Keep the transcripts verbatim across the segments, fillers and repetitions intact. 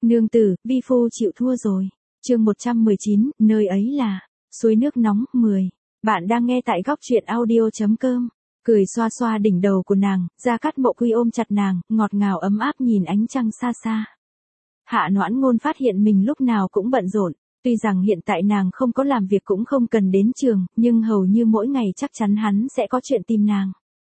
Nương tử, vi phu chịu thua rồi. Chương một trăm mười chín, nơi ấy là suối nước nóng. Mười. Bạn đang nghe tại góc truyện audio chấm com. Cười xoa xoa đỉnh đầu của nàng, Gia Cát Mộ Quy ôm chặt nàng, ngọt ngào ấm áp nhìn ánh trăng xa xa. Hạ Noãn Ngôn phát hiện mình lúc nào cũng bận rộn, tuy rằng hiện tại nàng không có làm việc cũng không cần đến trường, nhưng hầu như mỗi ngày chắc chắn hắn sẽ có chuyện tìm nàng.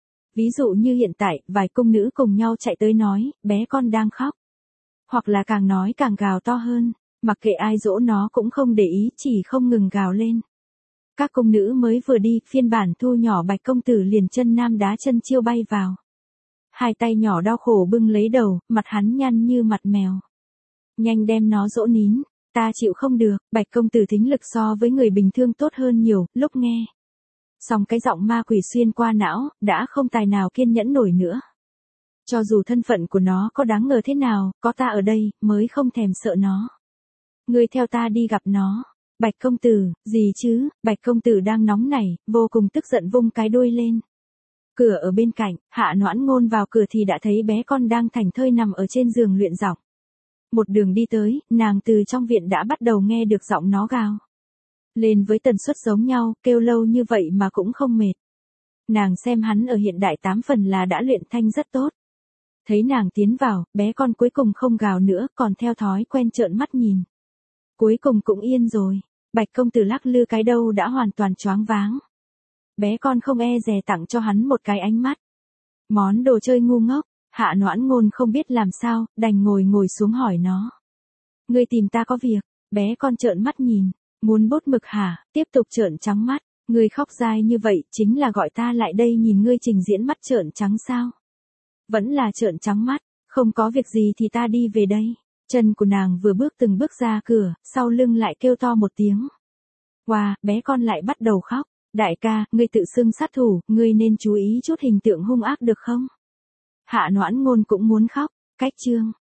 Ví dụ như hiện tại, vài cung nữ cùng nhau chạy tới nói, bé con đang khóc. Hoặc là càng nói càng gào to hơn, mặc kệ ai dỗ nó cũng không để ý, chỉ không ngừng gào lên. Các cung nữ mới vừa đi, phiên bản thu nhỏ Bạch công tử liền chân nam đá chân chiêu bay vào. Hai tay nhỏ đau khổ bưng lấy đầu, mặt hắn nhăn như mặt mèo. Nhanh đem nó dỗ nín, ta chịu không được. Bạch công tử thính lực so với người bình thường tốt hơn nhiều, lúc nghe xong cái giọng ma quỷ xuyên qua não, đã không tài nào kiên nhẫn nổi nữa. Cho dù thân phận của nó có đáng ngờ thế nào, có ta ở đây, mới không thèm sợ nó. Ngươi theo ta đi gặp nó. Bạch công tử, gì chứ? Bạch công tử đang nóng nảy, vô cùng tức giận vung cái đuôi lên. Cửa ở bên cạnh, Hạ Noãn Ngôn vào cửa thì đã thấy bé con đang thảnh thơi nằm ở trên giường luyện giọng. Một đường đi tới, nàng từ trong viện đã bắt đầu nghe được giọng nó gào lên với tần suất giống nhau, kêu lâu như vậy mà cũng không mệt. Nàng xem hắn ở hiện đại tám phần là đã luyện thanh rất tốt. Thấy nàng tiến vào, bé con cuối cùng không gào nữa, còn theo thói quen trợn mắt nhìn. Cuối cùng cũng yên rồi. Bạch công tử lắc lư cái đầu đã hoàn toàn choáng váng. Bé con không e dè tặng cho hắn một cái ánh mắt. Món đồ chơi ngu ngốc. Hạ Noãn Ngôn không biết làm sao, đành ngồi ngồi xuống hỏi nó. Ngươi tìm ta có việc? Bé con trợn mắt nhìn. Muốn bút mực hả? Tiếp tục trợn trắng mắt. Ngươi khóc dai như vậy, chính là gọi ta lại đây nhìn ngươi trình diễn mắt trợn trắng sao? Vẫn là trợn trắng mắt. Không có việc gì thì ta đi về đây. Chân của nàng vừa bước từng bước ra cửa, sau lưng lại kêu to một tiếng. Wow, bé con lại bắt đầu khóc. Đại ca, ngươi tự xưng sát thủ, ngươi nên chú ý chút hình tượng hung ác được không? Hạ Noãn Ngôn cũng muốn khóc. Cách chương.